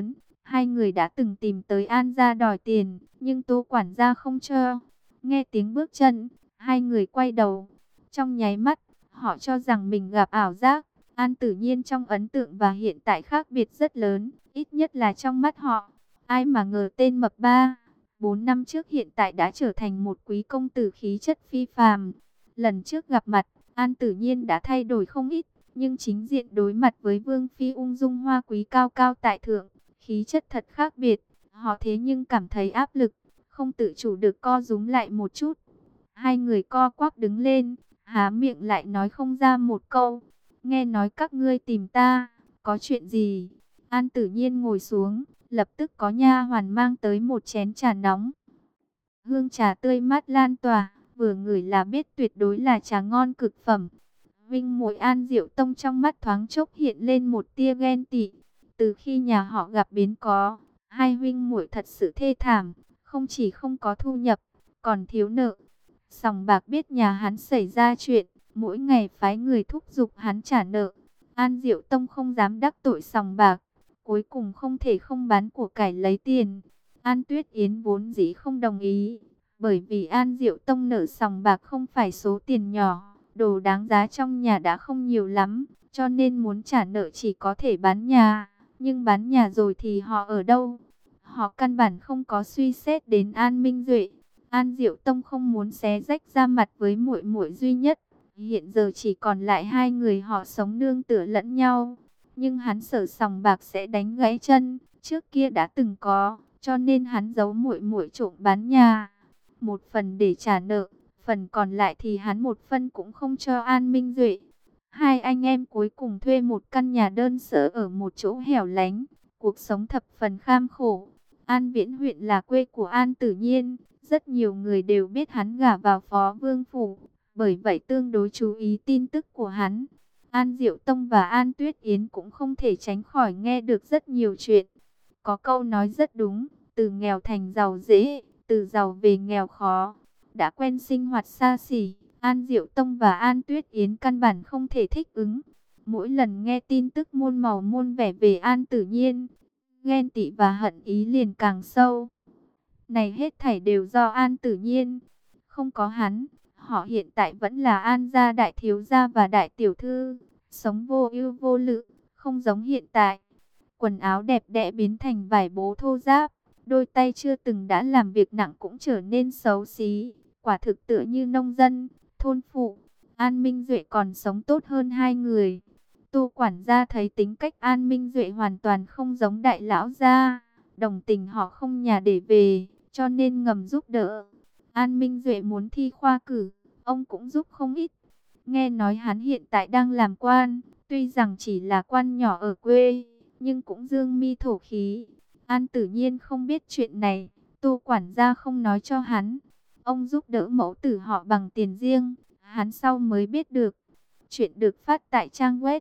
Speaker 1: Hai người đã từng tìm tới An gia đòi tiền, nhưng Tô quản gia không cho. Nghe tiếng bước chân, hai người quay đầu. Trong nháy mắt, họ cho rằng mình gặp ảo giác. An Tử Nhiên trong ấn tượng và hiện tại khác biệt rất lớn, ít nhất là trong mắt họ. Ai mà ngờ tên mập 4 năm trước hiện tại đã trở thành một quý công tử khí chất phi phàm. Lần trước gặp mặt, An Tử Nhiên đã thay đổi không ít, nhưng chính diện đối mặt với Vương Phi ung dung hoa quý cao cao tại thượng, khí chất thật khác biệt. Họ thế nhưng cảm thấy áp lực, không tự chủ được co rúm lại một chút. Hai người co quắp đứng lên, há miệng lại nói không ra một câu. Nghe nói các ngươi tìm ta, có chuyện gì? An Tử Nhiên ngồi xuống, lập tức có nha hoàn mang tới một chén trà nóng. Hương trà tươi mát lan tỏa, vừa ngửi là biết tuyệt đối là trà ngon cực phẩm. Vinh muội An Diệu Tông trong mắt thoáng chốc hiện lên một tia ghen tị. Từ khi nhà họ gặp biến cố, hai huynh muội thật sự thê thảm, không chỉ không có thu nhập, còn thiếu nợ. Sòng bạc biết nhà hắn xảy ra chuyện, mỗi ngày phái người thúc giục hắn trả nợ. An Diệu Tông không dám đắc tội sòng bạc, cuối cùng không thể không bán của cải lấy tiền. An Tuyết Yến vốn dĩ không đồng ý, bởi vì An Diệu Tông nợ sòng bạc không phải số tiền nhỏ, đồ đáng giá trong nhà đã không nhiều lắm, cho nên muốn trả nợ chỉ có thể bán nhà. Nhưng bán nhà rồi thì họ ở đâu? Họ căn bản không có suy xét đến An Minh Duệ. An Diệu Tông không muốn xé rách ra mặt với muội muội duy nhất. Hiện giờ chỉ còn lại hai người họ sống nương tựa lẫn nhau. Nhưng hắn sợ sòng bạc sẽ đánh gãy chân, trước kia đã từng có, cho nên hắn giấu muội muội trộm bán nhà. Một phần để trả nợ, phần còn lại thì hắn một phân cũng không cho An Minh Duệ. Hai anh em cuối cùng thuê một căn nhà đơn sơ ở một chỗ hẻo lánh, cuộc sống thập phần kham khổ. An Viễn huyện là quê của An Tử Nhiên, rất nhiều người đều biết hắn gả vào Phó Vương phủ, bởi vậy tương đối chú ý tin tức của hắn. An Diệu Tông và An Tuyết Yến cũng không thể tránh khỏi nghe được rất nhiều chuyện. Có câu nói rất đúng, từ nghèo thành giàu dễ, từ giàu về nghèo khó. Đã quen sinh hoạt xa xỉ, An Diệu Tông và An Tuyết Yến căn bản không thể thích ứng. Mỗi lần nghe tin tức muôn màu muôn vẻ về An Tử Nhiên, ghen tị và hận ý liền càng sâu. Này hết thảy đều do An Tử Nhiên. Không có hắn, họ hiện tại vẫn là An gia đại thiếu gia và đại tiểu thư, sống vô ưu vô lự, không giống hiện tại. Quần áo đẹp đẽ biến thành vải bố thô ráp, đôi tay chưa từng đã làm việc nặng cũng trở nên xấu xí, quả thực tựa như nông dân, thôn phụ. An Minh Duệ còn sống tốt hơn hai người. Tô quản gia thấy tính cách An Minh Duệ hoàn toàn không giống đại lão gia, đồng tình họ không nhà để về, cho nên ngầm giúp đỡ. An Minh Duệ muốn thi khoa cử, ông cũng giúp không ít. Nghe nói hắn hiện tại đang làm quan, tuy rằng chỉ là quan nhỏ ở quê, nhưng cũng dương mi thổ khí. An Tử Nhiên không biết chuyện này, Tô quản gia không nói cho hắn. Ông giúp đỡ mẫu tử họ bằng tiền riêng, hắn sau mới biết được. Chuyện được phát tại trang web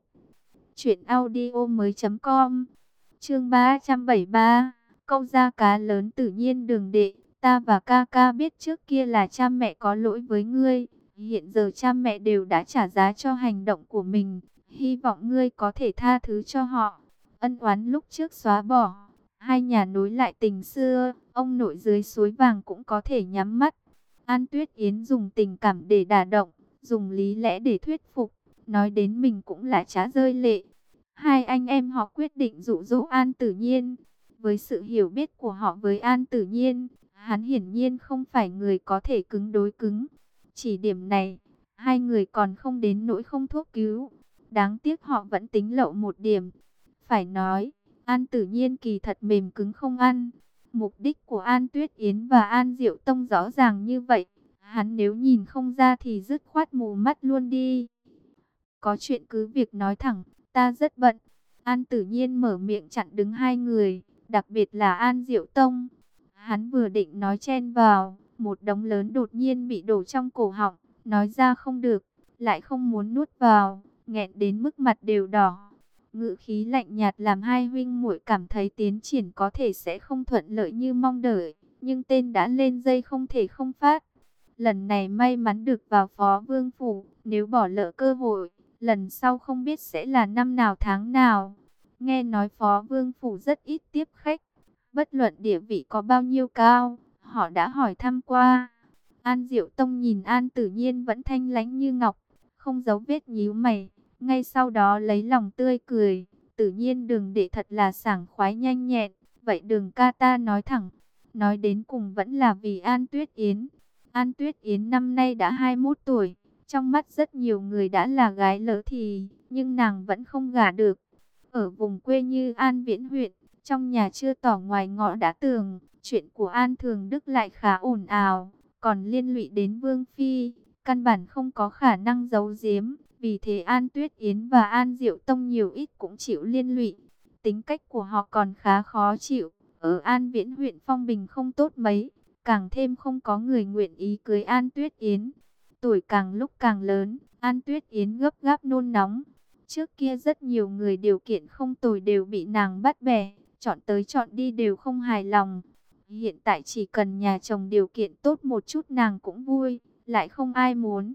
Speaker 1: truyệnaudiomoi.com. Chương 373. Câu ra cá lớn Tử Nhiên đường đệ, ta và ca ca biết trước kia là cha mẹ có lỗi với ngươi, hiện giờ cha mẹ đều đã trả giá cho hành động của mình, hy vọng ngươi có thể tha thứ cho họ. Ân oán lúc trước xóa bỏ, hai nhà nối lại tình xưa, ông nội dưới suối vàng cũng có thể nhắm mắt. An Tuyết Yến dùng tình cảm để đả động, dùng lý lẽ để thuyết phục, nói đến mình cũng là chả rơi lệ. Hai anh em họ quyết định dụ dỗ An Tử Nhiên. Với sự hiểu biết của họ với An Tử Nhiên, hắn hiển nhiên không phải người có thể cứng đối cứng. Chỉ điểm này, hai người còn không đến nỗi không thuốc cứu. Đáng tiếc họ vẫn tính lậu một điểm. Phải nói, An Tử Nhiên kỳ thật mềm cứng không ăn. Mục đích của An Tuyết Yến và An Diệu Tông rõ ràng như vậy. Hắn nếu nhìn không ra thì dứt khoát mù mắt luôn đi. Có chuyện cứ việc nói thẳng, ta rất bận. An Tử Nhiên mở miệng chặn đứng hai người, đặc biệt là An Diệu Tông. Hắn vừa định nói chen vào, một đống lớn đột nhiên bị đổ trong cổ họng, nói ra không được, lại không muốn nuốt vào, nghẹn đến mức mặt đều đỏ. Ngữ khí lạnh nhạt làm hai huynh muội cảm thấy tiến triển có thể sẽ không thuận lợi như mong đợi, nhưng tên đã lên dây không thể không phát. Lần này may mắn được vào Phó Vương phủ, nếu bỏ lỡ cơ hội, lần sau không biết sẽ là năm nào tháng nào. Nghe nói Phó Vương phủ rất ít tiếp khách, Bất luận địa vị có bao nhiêu cao, họ đã hỏi thăm qua. An Diệu Tông nhìn An Tử Nhiên vẫn thanh lãnh như ngọc, không giấu vết nhíu mày, ngay sau đó lấy lòng tươi cười. Tử Nhiên Đường đệ thật là sảng khoái nhanh nhẹn, vậy Đường ca ta nói thẳng, nói đến cùng vẫn là vì An Tuyết Yến. An Tuyết Yến năm nay đã 21 tuổi, trong mắt rất nhiều người đã là gái lỡ thì, nhưng nàng vẫn không gả được. Ở vùng quê như An Viễn huyện, trong nhà chưa tỏ ngoài ngõ đã tường, chuyện của An Thường Đức lại khá ồn ào, còn liên lụy đến Vương Phi, căn bản không có khả năng giấu giếm. Vì thế An Tuyết Yến và An Diệu Tông nhiều ít cũng chịu liên lụy. Tính cách của họ còn khá khó chịu, ở An Viễn huyện phong bình không tốt mấy, càng thêm không có người nguyện ý cưới An Tuyết Yến. Tuổi càng lúc càng lớn, An Tuyết Yến gấp gáp nôn nóng. Trước kia rất nhiều người điều kiện không tồi đều bị nàng bắt bẻ, chọn tới chọn đi đều không hài lòng. Hiện tại chỉ cần nhà chồng điều kiện tốt một chút nàng cũng vui, lại không ai muốn.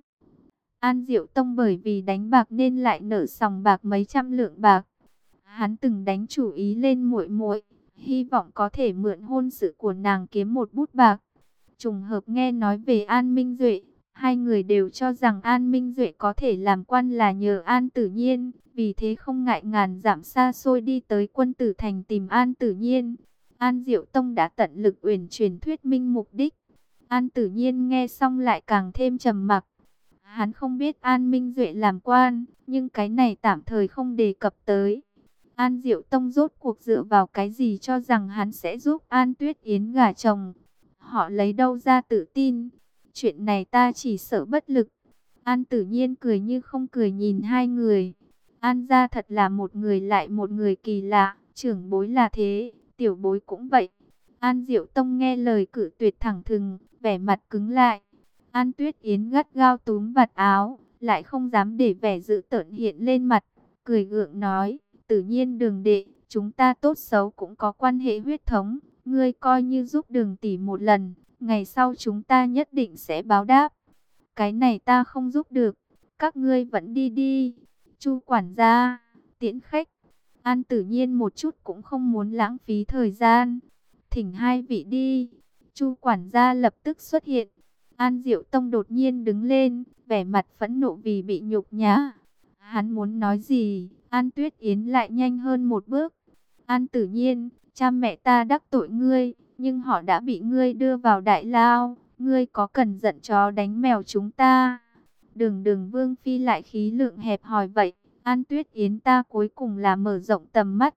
Speaker 1: An Diệu Tông bởi vì đánh bạc nên lại nợ sòng bạc mấy trăm lượng bạc. Hắn từng đánh chủ ý lên muội muội, hy vọng có thể mượn hôn sự của nàng kiếm một bút bạc. Trùng hợp nghe nói về An Minh Duệ, hai người đều cho rằng An Minh Duệ có thể làm quan là nhờ An Tử Nhiên, vì thế không ngại ngàn dặm xa xôi đi tới Quân Tử Thành tìm An Tử Nhiên. An Diệu Tông đã tận lực uyển chuyển thuyết minh mục đích. An Tử Nhiên nghe xong lại càng thêm trầm mặc. Hắn không biết An Minh Duệ làm quan, nhưng cái này tạm thời không đề cập tới. An Diệu Tông rốt cuộc dựa vào cái gì cho rằng hắn sẽ giúp An Tuyết Yến gả chồng? Họ lấy đâu ra tự tin? Chuyện này ta chỉ sợ bất lực. An Tử Nhiên cười như không cười nhìn hai người. An gia thật là một người lại một người kỳ lạ, trưởng bối là thế, tiểu bối cũng vậy. An Diệu Tông nghe lời cự tuyệt thẳng thừng, vẻ mặt cứng lại. An Tuyết Yến gắt gao túm vạt áo, lại không dám để vẻ dữ tợn hiện lên mặt, cười gượng nói, Tử Nhiên Đường đệ, chúng ta tốt xấu cũng có quan hệ huyết thống, ngươi coi như giúp Đường tỷ một lần, ngày sau chúng ta nhất định sẽ báo đáp. Cái này ta không giúp được, các ngươi vẫn đi đi. Chu quản gia, tiễn khách. An Tử Nhiên một chút cũng không muốn lãng phí thời gian, thỉnh hai vị đi. Chu quản gia lập tức xuất hiện. An Diệu Tông đột nhiên đứng lên, vẻ mặt phẫn nộ vì bị nhục nhã. Hắn muốn nói gì, An Tuyết Yến lại nhanh hơn một bước. An Tử Nhiên, cha mẹ ta đắc tội ngươi, nhưng họ đã bị ngươi đưa vào đại lao. Ngươi có cần giận chó đánh mèo chúng ta? Đường Vương Phi lại khí lượng hẹp hòi vậy. An Tuyết Yến ta cuối cùng là mở rộng tầm mắt.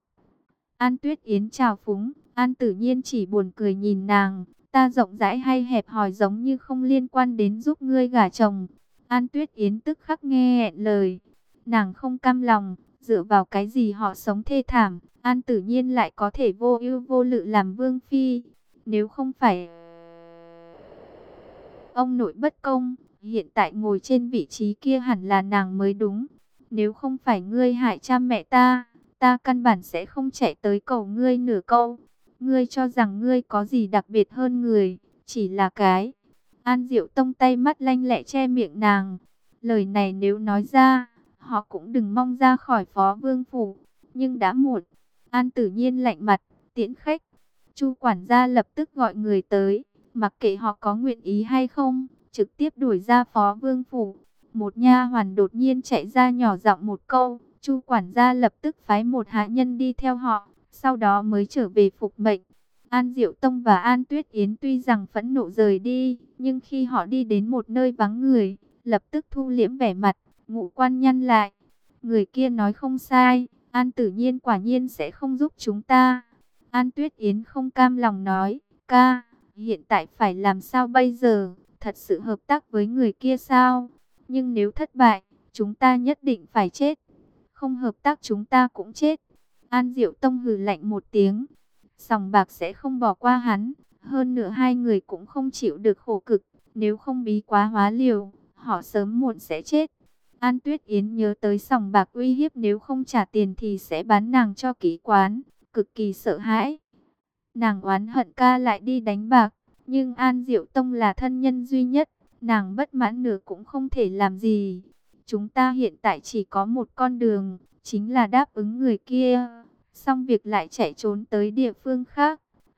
Speaker 1: An Tuyết Yến chào phúng, An Tử Nhiên chỉ buồn cười nhìn nàng. Ta rộng rãi hay hẹp hòi giống như không liên quan đến giúp ngươi gả chồng. An Tuyết Yến tức khắc nghe hẹn lời. Nàng không cam lòng, dựa vào cái gì họ sống thê thảm, An Tử Nhiên lại có thể vô ưu vô lự làm vương phi. Nếu không phải ông nội bất công, hiện tại ngồi trên vị trí kia hẳn là nàng mới đúng. Nếu không phải ngươi hại cha mẹ ta, ta căn bản sẽ không chạy tới cầu ngươi nửa câu. Ngươi cho rằng ngươi có gì đặc biệt hơn người, chỉ là cái. An Diệu Tông tay mắt lanh lẹ che miệng nàng. Lời này nếu nói ra, họ cũng đừng mong ra khỏi Phó Vương phủ, nhưng đã muộn. An Tử Nhiên lạnh mặt, tiễn khách. Chu quản gia lập tức gọi người tới, mặc kệ họ có nguyện ý hay không, trực tiếp đuổi ra Phó Vương phủ. Một nha hoàn đột nhiên chạy ra nhỏ giọng một câu, Chu quản gia lập tức phái một hạ nhân đi theo họ, sau đó mới trở về phục mệnh. An Diệu Tông và An Tuyết Yến tuy rằng phẫn nộ rời đi, nhưng khi họ đi đến một nơi vắng người, lập tức thu liễm vẻ mặt, ngũ quan nhăn lại. Người kia nói không sai, An Tử Nhiên quả nhiên sẽ không giúp chúng ta. An Tuyết Yến không cam lòng nói, ca, hiện tại phải làm sao bây giờ, thật sự hợp tác với người kia sao? Nhưng nếu thất bại, chúng ta nhất định phải chết. Không hợp tác chúng ta cũng chết. An Diệu Tông hừ lạnh một tiếng. Sòng bạc sẽ không bỏ qua hắn. Hơn nữa hai người cũng không chịu được khổ cực. Nếu không bí quá hóa liều, họ sớm muộn sẽ chết. An Tuyết Yến nhớ tới sòng bạc uy hiếp nếu không trả tiền thì sẽ bán nàng cho kỹ quán. Cực kỳ sợ hãi. Nàng oán hận ca lại đi đánh bạc. Nhưng An Diệu Tông là thân nhân duy nhất. Nàng bất mãn nửa cũng không thể làm gì. Chúng ta hiện tại chỉ có một con đường, chính là đáp ứng người kia. Xong việc lại chạy trốn tới địa phương khác.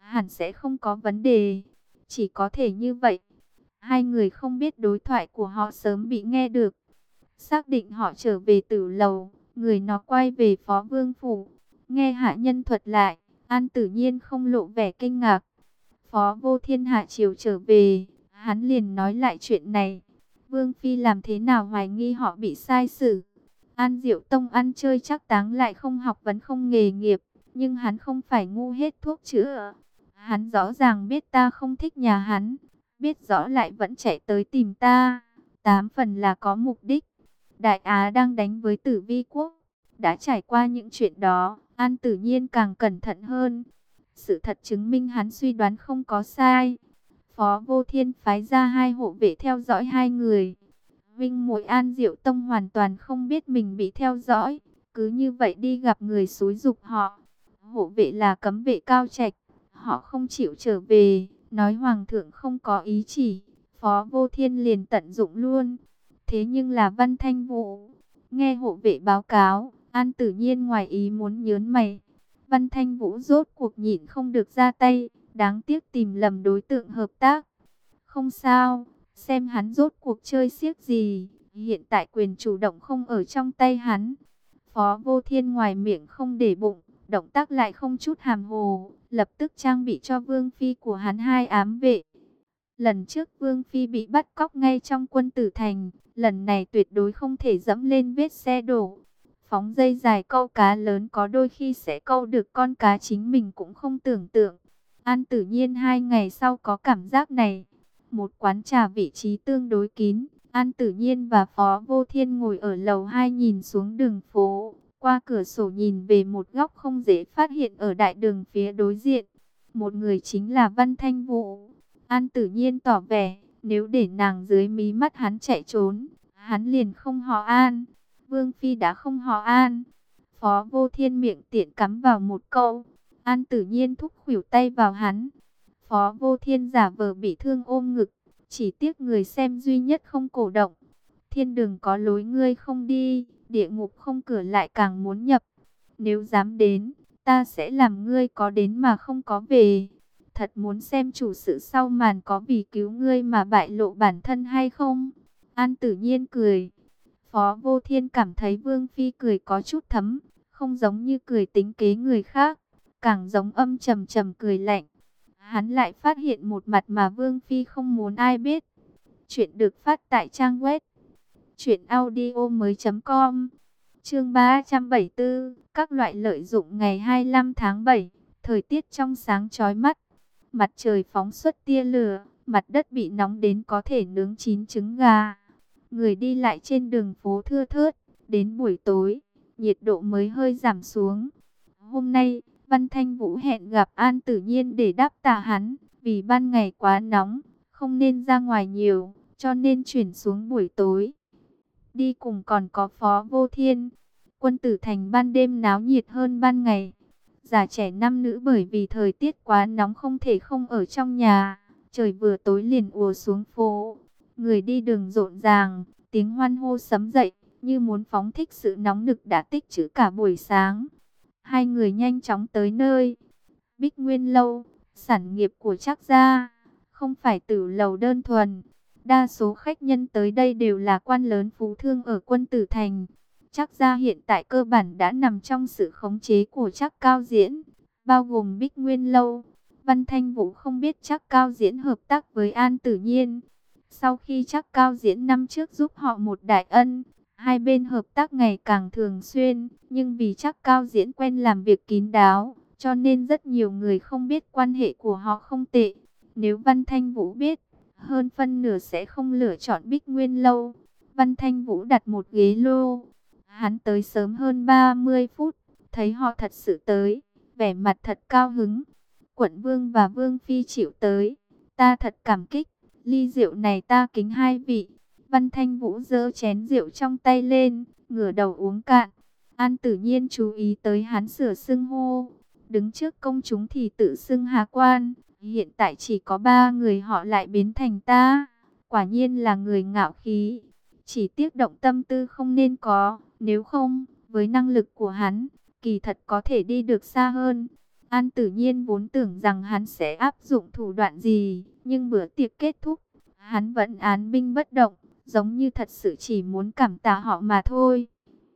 Speaker 1: hẳn sẽ không có vấn đề. Chỉ có thể như vậy. Hai người không biết đối thoại của họ sớm bị nghe được. Xác định họ trở về Tử Lầu, người nó quay về Phó Vương phủ. Nghe hạ nhân thuật lại, An Tử Nhiên không lộ vẻ kinh ngạc. Phó Vô Thiên hạ chiều trở về, hắn liền nói lại chuyện này. Vương Phi làm thế nào hoài nghi họ bị sai xử. An Diệu Tông ăn chơi chắc táng lại không học vấn không nghề nghiệp. Nhưng hắn không phải ngu hết thuốc chữa. Hắn rõ ràng biết ta không thích nhà hắn. Biết rõ lại vẫn chạy tới tìm ta. 8 phần là có mục đích. Đại Á đang đánh với Tử Vi Quốc. Đã trải qua những chuyện đó, An Tử Nhiên càng cẩn thận hơn. Sự thật chứng minh hắn suy đoán không có sai. Phó Vô Thiên phái ra 2 hộ vệ theo dõi 2 người. Vinh Muội An Diệu Tông hoàn toàn không biết mình bị theo dõi. Cứ như vậy đi gặp người xúi giục họ. Hộ vệ là cấm vệ Cao Trạch. Họ không chịu trở về. Nói Hoàng thượng không có ý chỉ. Phó Vô Thiên liền tận dụng luôn. Thế nhưng là Văn Thanh Vũ. Nghe hộ vệ báo cáo, An Tử Nhiên ngoài ý muốn nhớn mày. Văn Thanh Vũ rốt cuộc nhịn không được ra tay. Đáng tiếc tìm lầm đối tượng hợp tác. Không sao, xem hắn rốt cuộc chơi xiếc gì. Hiện tại quyền chủ động không ở trong tay hắn. Phó Vô Thiên ngoài miệng không để bụng, động tác lại không chút hàm hồ. Lập tức trang bị cho Vương Phi của hắn 2 ám vệ. Lần trước Vương Phi bị bắt cóc ngay trong Quân Tử Thành. Lần này tuyệt đối không thể dẫm lên vết xe đổ. Phóng dây dài câu cá lớn có đôi khi sẽ câu được con cá chính mình cũng không tưởng tượng. An Tử Nhiên 2 ngày sau có cảm giác này. Một quán trà vị trí tương đối kín. An Tử Nhiên và Phó Vô Thiên ngồi ở lầu 2 nhìn xuống đường phố. Qua cửa sổ nhìn về một góc không dễ phát hiện ở đại đường phía đối diện. Một người chính là Văn Thanh Vũ. An Tử Nhiên tỏ vẻ, nếu để nàng dưới mí mắt hắn chạy trốn, hắn liền không họ An. Vương Phi đã không họ An. Phó Vô Thiên miệng tiện cắm vào một câu. An Tử Nhiên thúc khuỷu tay vào hắn. Phó Vô Thiên giả vờ bị thương ôm ngực. Chỉ tiếc người xem duy nhất không cổ động. Thiên đường có lối ngươi không đi, địa ngục không cửa lại càng muốn nhập. Nếu dám đến, ta sẽ làm ngươi có đến mà không có về. Thật muốn xem chủ sự sau màn có vì cứu ngươi mà bại lộ bản thân hay không? An Tử Nhiên cười. Phó Vô Thiên cảm thấy Vương Phi cười có chút thấm, không giống như cười tính kế người khác, càng giống âm trầm trầm cười lạnh. Hắn lại phát hiện một mặt mà Vương Phi không muốn ai biết. Chuyện được phát tại trang web truyệnaudiomoi.com. Chương 374, các loại lợi dụng ngày 25 tháng 7, thời tiết trong sáng chói mắt. Mặt trời phóng xuất tia lửa, mặt đất bị nóng đến có thể nướng chín trứng gà. Người đi lại trên đường phố thưa thớt, đến buổi tối, nhiệt độ mới hơi giảm xuống. Hôm nay, Văn Thanh Vũ hẹn gặp An Tử Nhiên để đáp tạ hắn, vì ban ngày quá nóng, không nên ra ngoài nhiều, cho nên chuyển xuống buổi tối. Đi cùng còn có Phó Vô Thiên. Quân Tử Thành ban đêm náo nhiệt hơn ban ngày. Già trẻ nam nữ bởi vì thời tiết quá nóng không thể không ở trong nhà. Trời vừa tối liền ùa xuống phố. Người đi đường rộn ràng, tiếng hoan hô sấm dậy, như muốn phóng thích sự nóng nực đã tích trữ cả buổi sáng. Hai người nhanh chóng tới nơi. Bích Nguyên Lâu, sản nghiệp của Trác gia, không phải Tử Lầu đơn thuần. Đa số khách nhân tới đây đều là quan lớn phú thương ở Quân Tử Thành. Trác gia hiện tại cơ bản đã nằm trong sự khống chế của Trác Cao Diễn, bao gồm Bích Nguyên Lâu. Văn Thanh Vũ không biết Trác Cao Diễn hợp tác với An Tử Nhiên. Sau khi Trác Cao Diễn năm trước giúp họ một đại ân, hai bên hợp tác ngày càng thường xuyên, nhưng vì Trác Cao Diễn quen làm việc kín đáo, cho nên rất nhiều người không biết quan hệ của họ không tệ. Nếu Văn Thanh Vũ biết, hơn phân nửa sẽ không lựa chọn Bích Nguyên Lâu. Văn Thanh Vũ đặt một ghế lô. Hắn tới sớm hơn 30 phút, thấy họ thật sự tới, vẻ mặt thật cao hứng. Quận Vương và Vương Phi chịu tới, ta thật cảm kích, ly rượu này ta kính hai vị. Văn Thanh Vũ giơ chén rượu trong tay lên, ngửa đầu uống cạn. An Tử Nhiên chú ý tới hắn sửa xưng hô, đứng trước công chúng thì tự xưng Hà Quan. Hiện tại chỉ có 3 người họ lại biến thành ta, quả nhiên là người ngạo khí. Chỉ tiếc động tâm tư không nên có, nếu không, với năng lực của hắn, kỳ thật có thể đi được xa hơn. An Tử Nhiên vốn tưởng rằng hắn sẽ áp dụng thủ đoạn gì, nhưng bữa tiệc kết thúc, hắn vẫn án binh bất động, giống như thật sự chỉ muốn cảm tạ họ mà thôi.